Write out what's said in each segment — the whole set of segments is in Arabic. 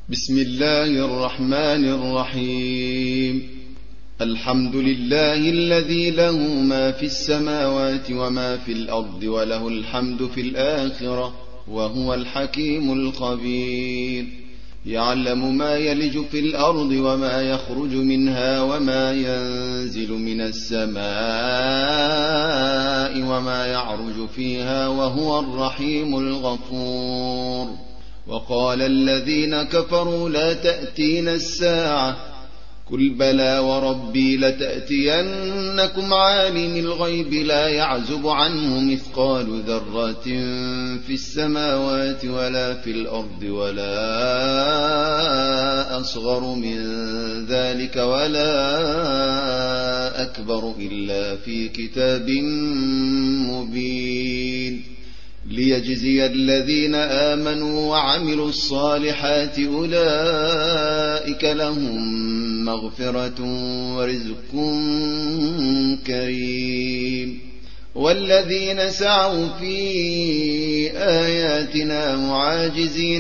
بسم الله الرحمن الرحيم. الحمد لله الذي له ما في السماوات وما في الأرض وله الحمد في الآخرة وهو الحكيم الخبير. يعلم ما يلج في الأرض وما يخرج منها وما ينزل من السماء وما يعرج فيها وهو الرحيم الغفور. وقال الذين كفروا لا تأتينا الساعة قل بلى وربي لتأتينكم عالم الغيب لا يعزب عنه مثقال ذرة في السماوات ولا في الأرض ولا أصغر من ذلك ولا أكبر إلا في كتاب مبين ليجزي الذين آمنوا وعملوا الصالحات أولئك لهم مغفرة ورزق كريم. والذين سعوا في آياتنا معاجزين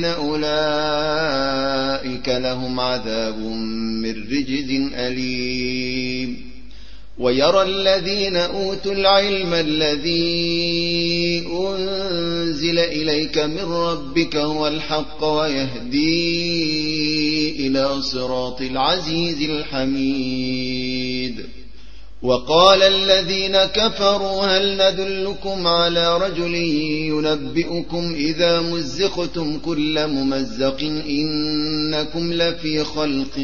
أولئك لهم عذاب من رجز أليم. ويرى الذين أوتوا العلم الذي أنزل إليك من ربك هو الحق ويهدي إلى صراط العزيز الحميد. وقال الذين كفروا هل ندلكم على رجل ينبئكم إذا مزقتم كل ممزق إنكم لفي خلق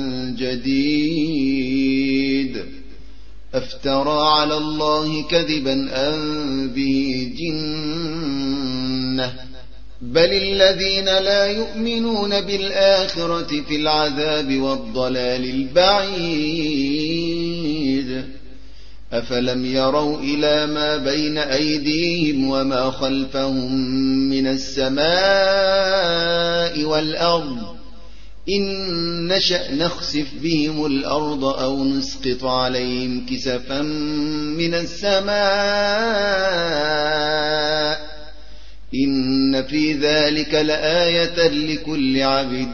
جديد أفترى على الله كذبا أم به جنة بل الذين لا يؤمنون بالآخرة في العذاب والضلال البعيد. أفلم يروا إلى ما بين أيديهم وما خلفهم من السماء والأرض إن نشأ نخسف بهم الأرض أو نسقط عليهم كسفا من السماء إن في ذلك لآية لكل عبد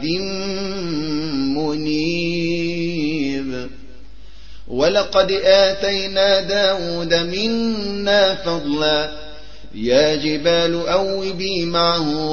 منيب. ولقد آتينا داود منا فضلا يا جبال أوبي معه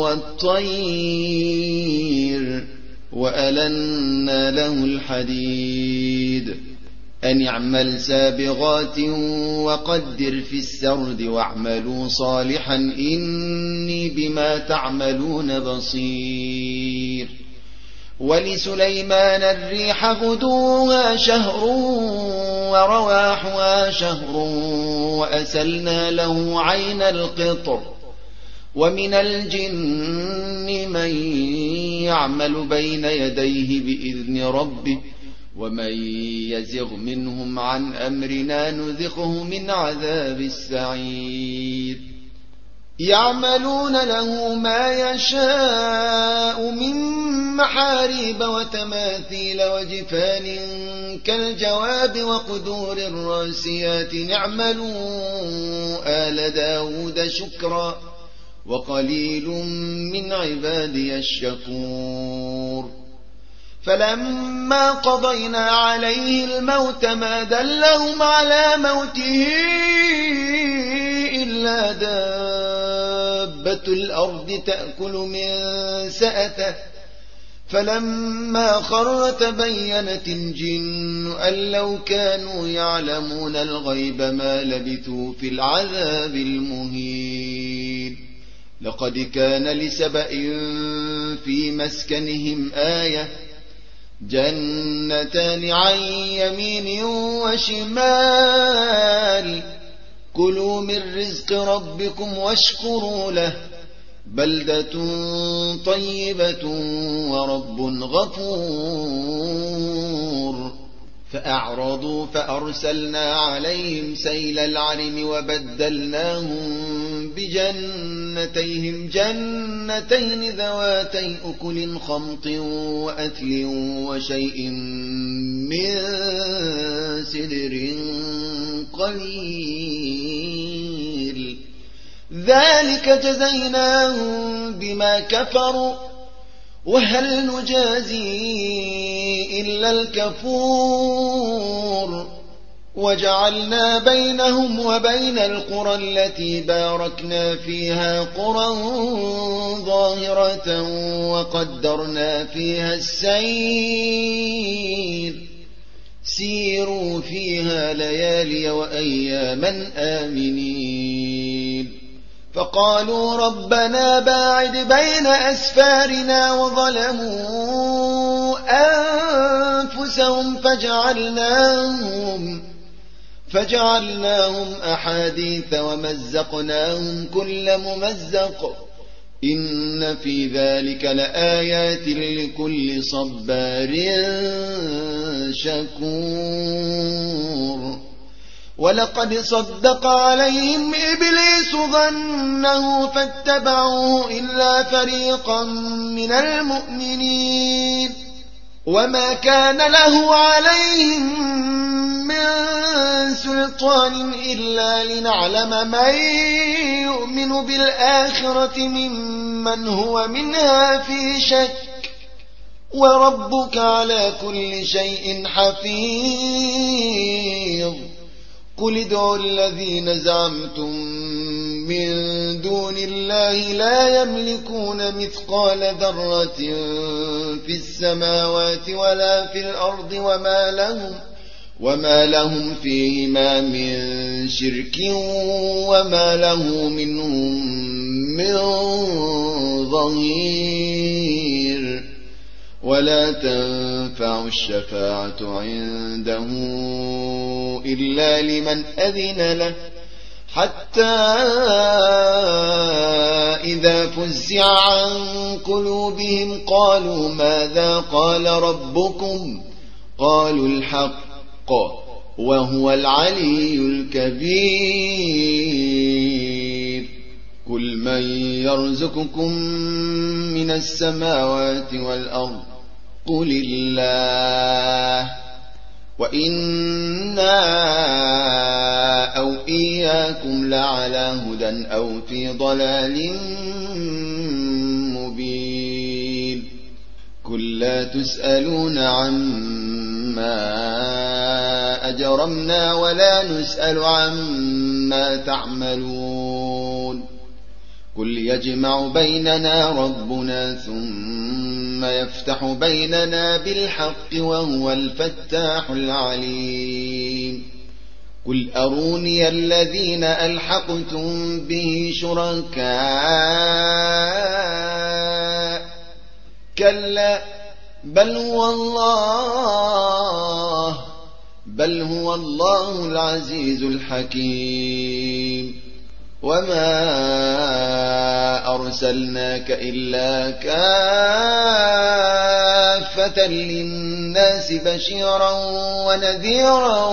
والطير وألنا له الحديد أن اعمل سابغات وقدر في السرد واعملوا صالحا إني بما تعملون بصير. ولسليمان الريح غدوها شهر ورواحها شهر وأسلنا له عين القطر. ومن الجن من يعمل بين يديه بإذن ربه ومن يزغ منهم عن أمرنا نذقه من عذاب السعير. يعملون له ما يشاء من محاريب وتماثيل وجفان كالجواب وقدور الراسيات اعملوا آل داود شكرا وقليل من عبادي الشكور. فلما قضينا عليه الموت ما دلهم على موته إلا دابة الأرض تأكل من سأته فلما خر تبينت الجن أن لو كانوا يعلمون الغيب ما لبثوا في العذاب المهين. لقد كان لسبأ في مسكنهم آية جنتان عن يمين وشمال كلوا من رزق ربكم واشكروا له بلدة طيبة ورب غفور. فأعرضوا فأرسلنا عليهم سيل العرم وبدلناهم بجنتيهم جنتين ذواتي أكل خمط وأثل وشيء من سدر قليل ذلك جزيناهم بما كفروا وهل نجازي إلا الكفور وجعلنا بينهم وبين القرى التي باركنا فيها قرى ظاهرة وقدرنا فيها السير سيروا فيها ليالي وأياما آمنين فقالوا ربنا باعد بين أسفارنا وظلموا أنفسهم فجعلناهم أحاديث ومزقناهم كل ممزق إن في ذلك لآيات لكل صبار شكور ولقد صدق عليهم إبليس ظنه فاتبعوه إلا فريقا من المؤمنين وما كان له عليهم من سلطان إلا لنعلم من يؤمن بالآخرة ممن هو منها في شك وربك على كل شيء حفيظ قل ادعوا الذين زعمتم من دون الله لا يملكون مثقال ذرة في السماوات ولا في الأرض وما لهم فيهما من شرك وما له منهم من ظهير ولا تنفع الشفاعة عنده إلا لمن أذن له حتى إذا فزع عن قلوبهم قالوا ماذا قال ربكم قالوا الحق وهو العلي الكبير قل من يرزقكم من السماوات والأرض قل الله وإنا أو إياكم لعلى هدى أو في ضلال مبين قل لا تسألون عما أجرمنا ولا نسأل عما تعملون قل يجمع بيننا ربنا ثم يفتح بيننا بالحق وهو الفتاح العليم قل أروني الذين ألحقتم به شركاء كلا بل هو الله العزيز الحكيم وما أرسلناك إلا كافة للناس بشيرا ونذيرا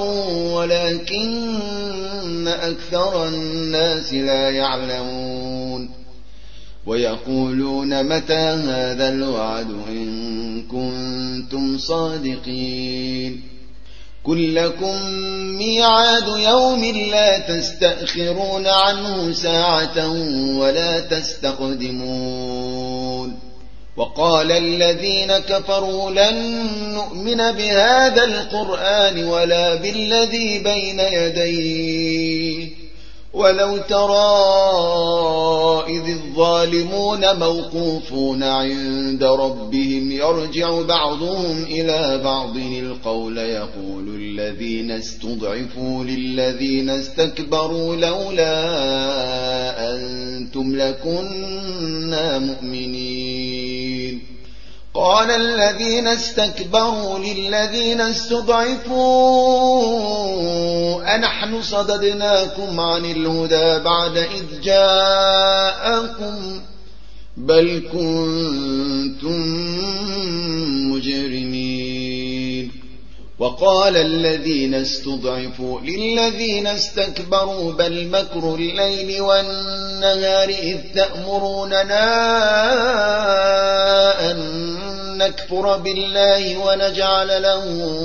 ولكن أكثر الناس لا يعلمون ويقولون متى هذا الوعد إن كنتم صادقين قل لكم ميعاد يوم لا تستأخرون عنه ساعة ولا تستقدمون وقال الذين كفروا لن نؤمن بهذا القرآن ولا بالذي بين يديه ولو ترى إذ الظالمون موقوفون عند ربهم يرجع بعضهم إلى بعض القول يقول الذين استضعفوا للذين استكبروا لولا أنتم لكنا مؤمنين قال الذين استكبروا للذين استضعفوا أنحن صددناكم عن الهدى بعد إذ جاءكم بل كنتم مجرمين وقال الذين استضعفوا للذين استكبروا بل مكر الليل والنهار إذ تأمروننا أن نكفر بالله ونجعل له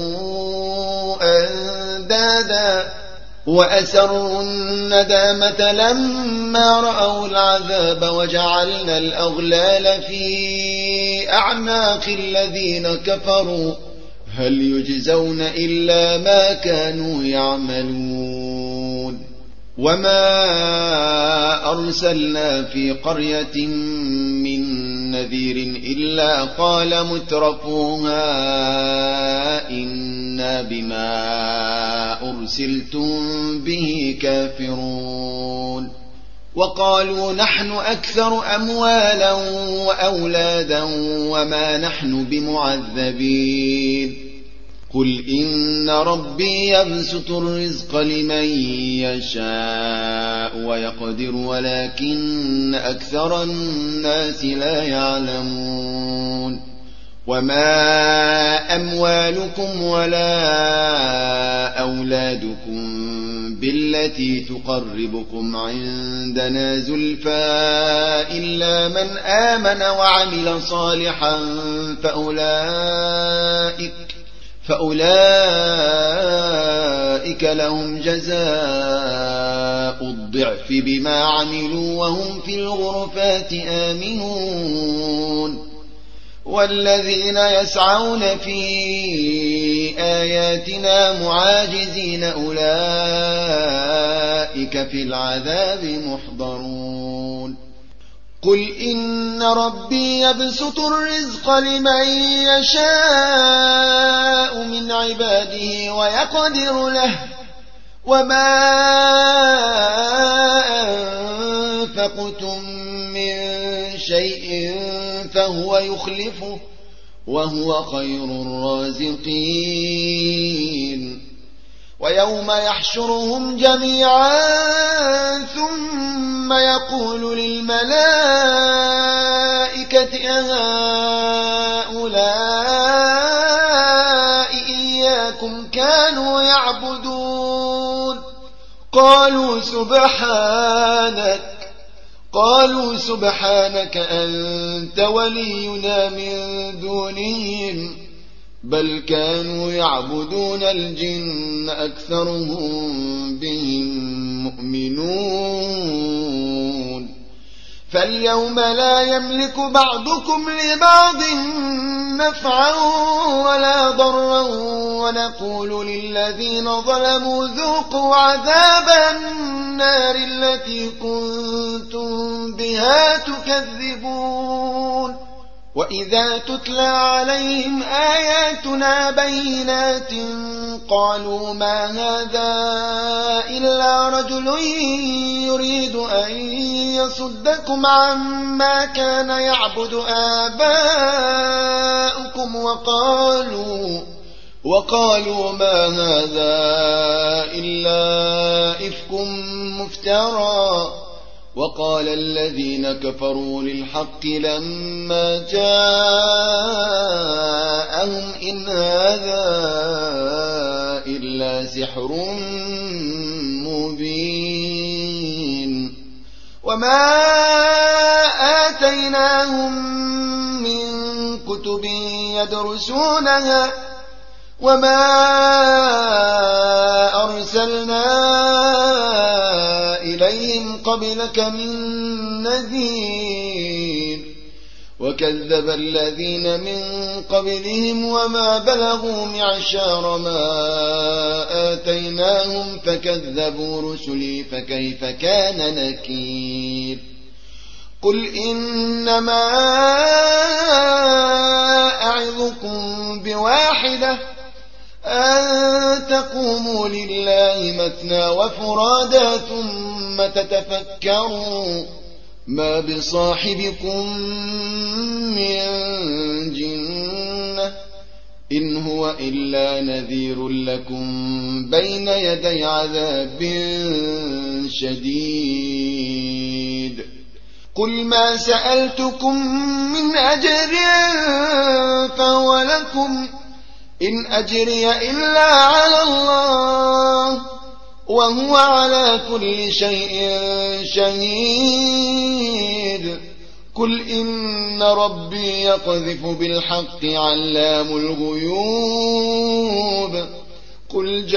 أندادا وأسروا الندامة لما رأوا العذاب وجعلنا الأغلال في بأعناق الذين كفروا هل يجزون إلا ما كانوا يعملون وما أرسلنا في قرية من نذير إلا قال مترفوها إنا بما أرسلتم به كافرون وقالوا نحن أكثر أموالا وأولادا وما نحن بمعذبين قل إن ربي يبسط الرزق لمن يشاء ويقدر ولكن أكثر الناس لا يعلمون وما أموالكم ولا أولادكم بالتي تقربكم عندنا زلفى إلا من آمن وعمل صالحا فأولئك لهم جزاء الضعف بما عملوا وهم في الغرفات آمنون والذين يسعون في آياتنا معاجزين أولئك في العذاب محضرون قل إن ربي يبسط الرزق لمن يشاء من عباده ويقدر له وما أنفقتم من شيء فهو يخلفه وهو خير الرازقين ويوم يحشرهم جميعا ثم يقول للملائكة أهؤلاء إياكم كانوا يعبدون قالوا سبحانك أنت ولينا من دونهم بل كانوا يعبدون الجن أكثرهم بهم مؤمنون فاليوم لا يملك بعضكم لبعض نفعا ولا ضرا ونقول للذين ظلموا ذوقوا عذاب النار التي كنتم بها تكذبون وإذا تتلى عليهم آياتنا بينات قالوا ما هذا إلا رجل يريد أن يصدكم عما كان يعبد آباؤكم وقالوا ما هذا إلا إفك مفترى وقال الذين كفروا للحق لما جاءهم إن هذا إلا سحر مبين وما آتيناهم من كتب يدرسونها وما أرسلنا إليهم قبلك من نذير وكذب الذين من قبلهم وما بلغوا معشار ما آتيناهم فكذبوا رسلي فكيف كان نكير قل إنما أعظكم بواحدة أن تقوموا لله مثنى وفرادا ثم تتفكروا ما بصاحبكم من جنة إن هو إلا نذير لكم بين يدي عذاب شديد قل ما سألتكم من أجر فهو لكم إن أجري إلا على الله وهو على كل شيء شهيد قل إن ربي يقذف بالحق علام الغيوب قل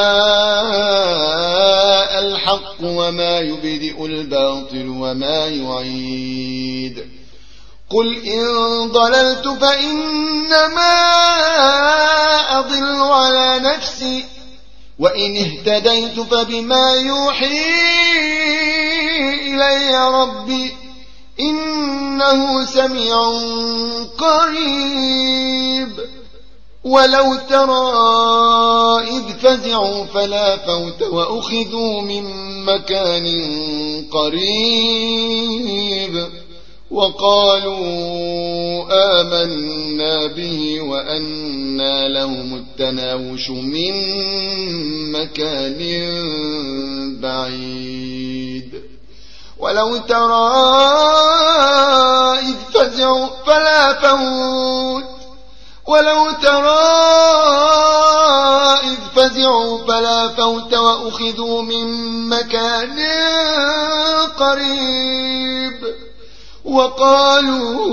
جاء الحق وما يبدئ الباطل وما يعيد قل إن ضللت فإنما أضل على نفسي وإن اهتديت فبما يوحي إلي ربي إنه سميع قريب ولو ترى إذ فزعوا فلا فوت وأخذوا من مكان قريب وقالوا آمنا به وأنى لهم التناوش من مكان بعيد ولو ترى إذ فزعوا فلا فوت وأخذوا من مكان قريب وقالوا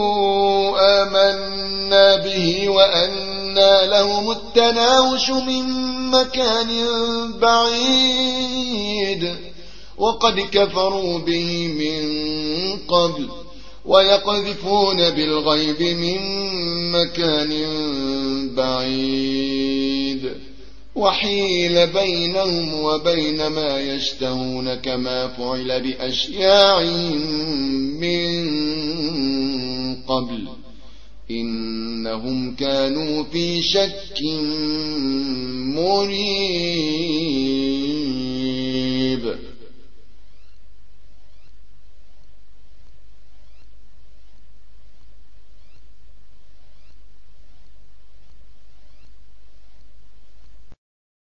آمنا به وأنى لهم التناوش من مكان بعيد وقد كفروا به من قبل ويقذفون بالغيب من مكان بعيد وحيل بينهم وبين ما يشتهون كما فعل بأشياعهم من قبل إنهم كانوا في شك مريب.